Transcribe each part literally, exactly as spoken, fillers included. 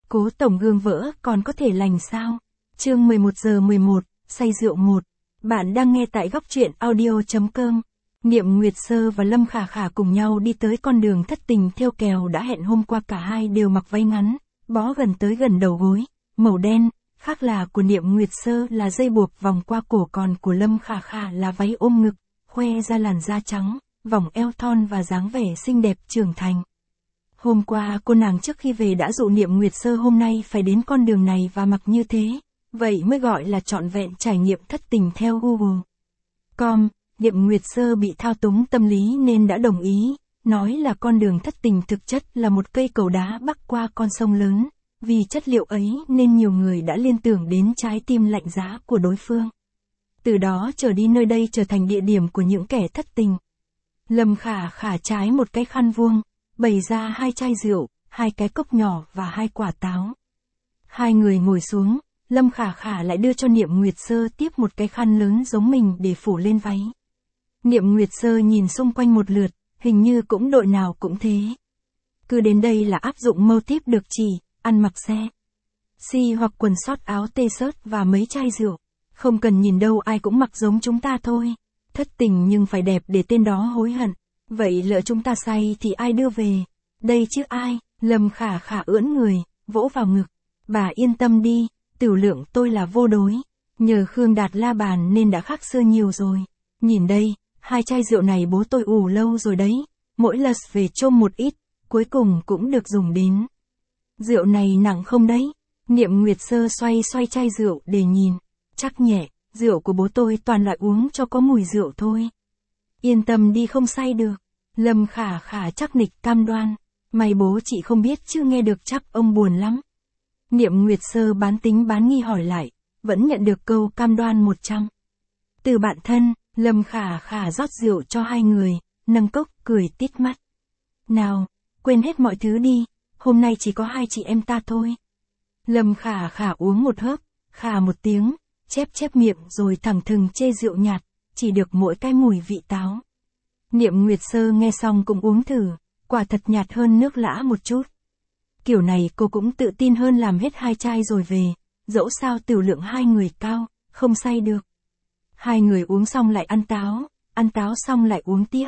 Cố tổng gương vỡ còn có thể lành sao? Chương mười một giờ mười một, say rượu một. Bạn đang nghe tại góc truyện audio chấm com. Niệm Nguyệt Sơ và Lâm Khả Khả cùng nhau đi tới con đường thất tình theo kèo đã hẹn hôm qua, cả hai đều mặc váy ngắn, bó gần tới gần đầu gối, màu đen, khác là của Niệm Nguyệt Sơ là dây buộc vòng qua cổ, còn của Lâm Khả Khả là váy ôm ngực, khoe ra làn da trắng, vòng eo thon và dáng vẻ xinh đẹp trưởng thành. Hôm qua cô nàng trước khi về đã dụ Niệm Nguyệt Sơ hôm nay phải đến con đường này và mặc như thế, vậy mới gọi là trọn vẹn trải nghiệm thất tình theo Google. Com, Niệm Nguyệt Sơ bị thao túng tâm lý nên đã đồng ý, nói là con đường thất tình thực chất là một cây cầu đá bắc qua con sông lớn, vì chất liệu ấy nên nhiều người đã liên tưởng đến trái tim lạnh giá của đối phương. Từ đó trở đi nơi đây trở thành địa điểm của những kẻ thất tình. Lâm Khả Khả trái một cái khăn vuông, bày ra hai chai rượu, hai cái cốc nhỏ và hai quả táo. Hai người ngồi xuống, Lâm Khả Khả lại đưa cho Niệm Nguyệt Sơ tiếp một cái khăn lớn giống mình để phủ lên váy. Niệm Nguyệt Sơ nhìn xung quanh một lượt, hình như cũng đội nào cũng thế. Cứ đến đây là áp dụng mâu típ được chỉ, ăn mặc xe si hoặc quần sót áo t-shirt và mấy chai rượu. Không cần nhìn đâu, ai cũng mặc giống chúng ta thôi. Thất tình nhưng phải đẹp để tên đó hối hận. Vậy lỡ chúng ta say thì ai đưa về? Đây chứ ai? Lâm Khả Khả ưỡn người, vỗ vào ngực. Bà yên tâm đi, tiểu lượng tôi là vô đối. Nhờ Khương Đạt la bàn nên đã khác xưa nhiều rồi. Nhìn đây, hai chai rượu này bố tôi ủ lâu rồi đấy. Mỗi lần về chôm một ít, cuối cùng cũng được dùng đến. Rượu này nặng không đấy? Niệm Nguyệt Sơ xoay xoay chai rượu để nhìn. Chắc nhẹ, rượu của bố tôi toàn loại uống cho có mùi rượu thôi. Yên tâm đi, không say được. Lâm Khả Khả chắc nịch cam đoan. May bố chị không biết chứ nghe được chắc ông buồn lắm. Niệm Nguyệt Sơ bán tính bán nghi hỏi lại, vẫn nhận được câu cam đoan một trăm. Từ bạn thân, Lâm Khả Khả rót rượu cho hai người, nâng cốc cười tít mắt. Nào, quên hết mọi thứ đi, hôm nay chỉ có hai chị em ta thôi. Lâm Khả Khả uống một hớp, khà một tiếng, chép chép miệng rồi thẳng thừng chê rượu nhạt, chỉ được mỗi cái mùi vị táo. Niệm Nguyệt Sơ nghe xong cũng uống thử, quả thật nhạt hơn nước lã một chút. Kiểu này cô cũng tự tin hơn làm hết hai chai rồi về, dẫu sao tiểu lượng hai người cao, không say được. Hai người uống xong lại ăn táo, ăn táo xong lại uống tiếp.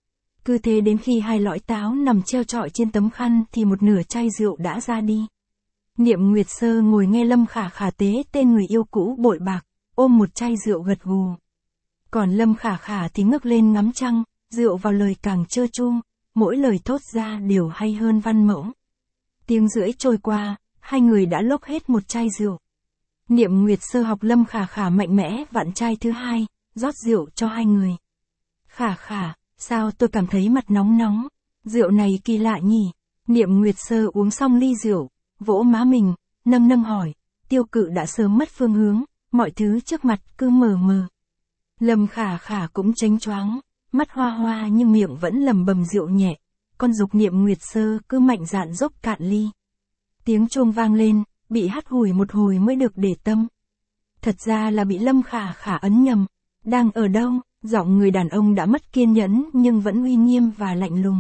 Cứ thế đến khi hai lõi táo nằm treo trọi trên tấm khăn thì một nửa chai rượu đã ra đi. Niệm Nguyệt Sơ ngồi nghe Lâm Khả Khả tế tên người yêu cũ bội bạc, ôm một chai rượu gật gù. Còn Lâm Khả Khả thì ngước lên ngắm trăng, rượu vào lời càng trơ tru, mỗi lời thốt ra đều hay hơn văn mẫu. Tiếng rưỡi trôi qua, hai người đã lốc hết một chai rượu. Niệm Nguyệt Sơ học Lâm Khả Khả mạnh mẽ vặn chai thứ hai, rót rượu cho hai người. Khả Khả, sao tôi cảm thấy mặt nóng nóng, rượu này kỳ lạ nhỉ? Niệm Nguyệt Sơ uống xong ly rượu, vỗ má mình, nâng nâng hỏi, tiêu cự đã sớm mất phương hướng, mọi thứ trước mặt cứ mờ mờ. Lâm Khả Khả cũng chánh choáng, mắt hoa hoa nhưng miệng vẫn lầm bầm rượu nhẹ, con dục Niệm Nguyệt Sơ cứ mạnh dạn dốc cạn ly. Tiếng chuông vang lên, bị hắt hủi một hồi mới được để tâm. Thật ra là bị Lâm Khả Khả ấn nhầm. Đang ở đâu? Giọng người đàn ông đã mất kiên nhẫn nhưng vẫn uy nghiêm và lạnh lùng.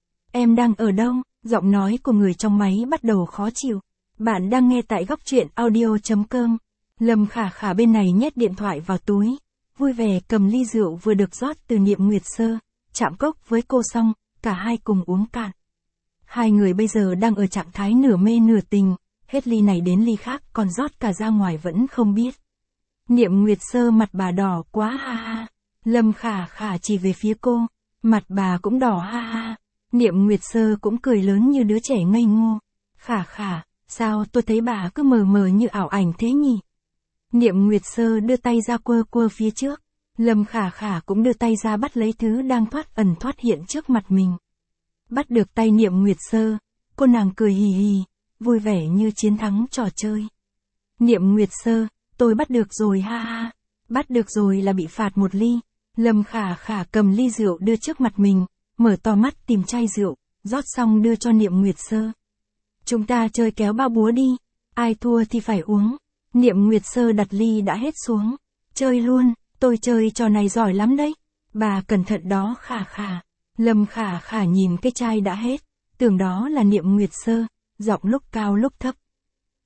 Em đang ở đâu? Giọng nói của người trong máy bắt đầu khó chịu. Bạn đang nghe tại góc truyện audio chấm com. Lâm Khả Khả bên này nhét điện thoại vào túi, vui vẻ cầm ly rượu vừa được rót từ Niệm Nguyệt Sơ, chạm cốc với cô xong, cả hai cùng uống cạn. Hai người bây giờ đang ở trạng thái nửa mê nửa tình, hết ly này đến ly khác còn rót cả ra ngoài vẫn không biết. Niệm Nguyệt Sơ mặt bà đỏ quá ha ha. Lâm Khả Khả chỉ về phía cô, mặt bà cũng đỏ ha ha. Niệm Nguyệt Sơ cũng cười lớn như đứa trẻ ngây ngô. Khả Khả, sao tôi thấy bà cứ mờ mờ như ảo ảnh thế nhỉ? Niệm Nguyệt Sơ đưa tay ra quơ quơ phía trước. Lâm Khả Khả cũng đưa tay ra bắt lấy thứ đang thoát ẩn thoát hiện trước mặt mình. Bắt được tay Niệm Nguyệt Sơ, cô nàng cười hì hì, vui vẻ như chiến thắng trò chơi. Niệm Nguyệt Sơ, tôi bắt được rồi ha ha. Bắt được rồi là bị phạt một ly. Lâm Khả Khả cầm ly rượu đưa trước mặt mình, mở to mắt tìm chai rượu, rót xong đưa cho Niệm Nguyệt Sơ. Chúng ta chơi kéo bao búa đi, ai thua thì phải uống. Niệm Nguyệt Sơ đặt ly đã hết xuống. Chơi luôn, tôi chơi trò này giỏi lắm đấy. Bà cẩn thận đó Khả Khả. Lâm Khả Khả nhìn cái chai đã hết, tưởng đó là Niệm Nguyệt Sơ, giọng lúc cao lúc thấp.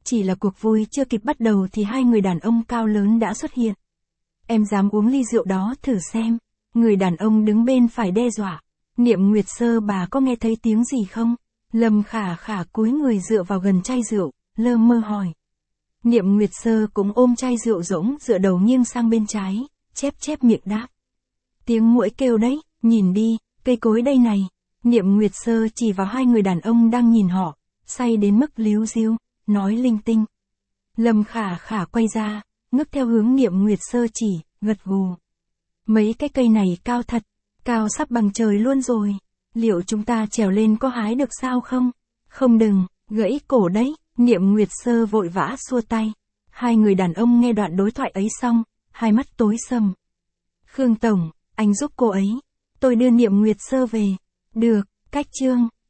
Chỉ là cuộc vui chưa kịp bắt đầu thì hai người đàn ông cao lớn đã xuất hiện. Em dám uống ly rượu đó thử xem. Người đàn ông đứng bên phải đe dọa. Niệm Nguyệt Sơ bà có nghe thấy tiếng gì không? Lâm Khả Khả cúi người dựa vào gần chai rượu, lơ mơ hỏi. Niệm Nguyệt Sơ cũng ôm chai rượu rỗng dựa đầu nghiêng sang bên trái, chép chép miệng đáp. Tiếng muỗi kêu đấy, nhìn đi, cây cối đây này. Niệm Nguyệt Sơ chỉ vào hai người đàn ông đang nhìn họ, say đến mức líu ríu, nói linh tinh. Lâm Khả Khả quay ra, ngước theo hướng Niệm Nguyệt Sơ chỉ, gật gù. Mấy cái cây này cao thật, cao sắp bằng trời luôn rồi. Liệu chúng ta trèo lên có hái được sao không? Không đừng, gãy cổ đấy. Niệm Nguyệt Sơ vội vã xua tay. Hai người đàn ông nghe đoạn đối thoại ấy xong, hai mắt tối sầm. Khương Tổng, anh giúp cô ấy. Tôi đưa Niệm Nguyệt Sơ về. Được, cách chương.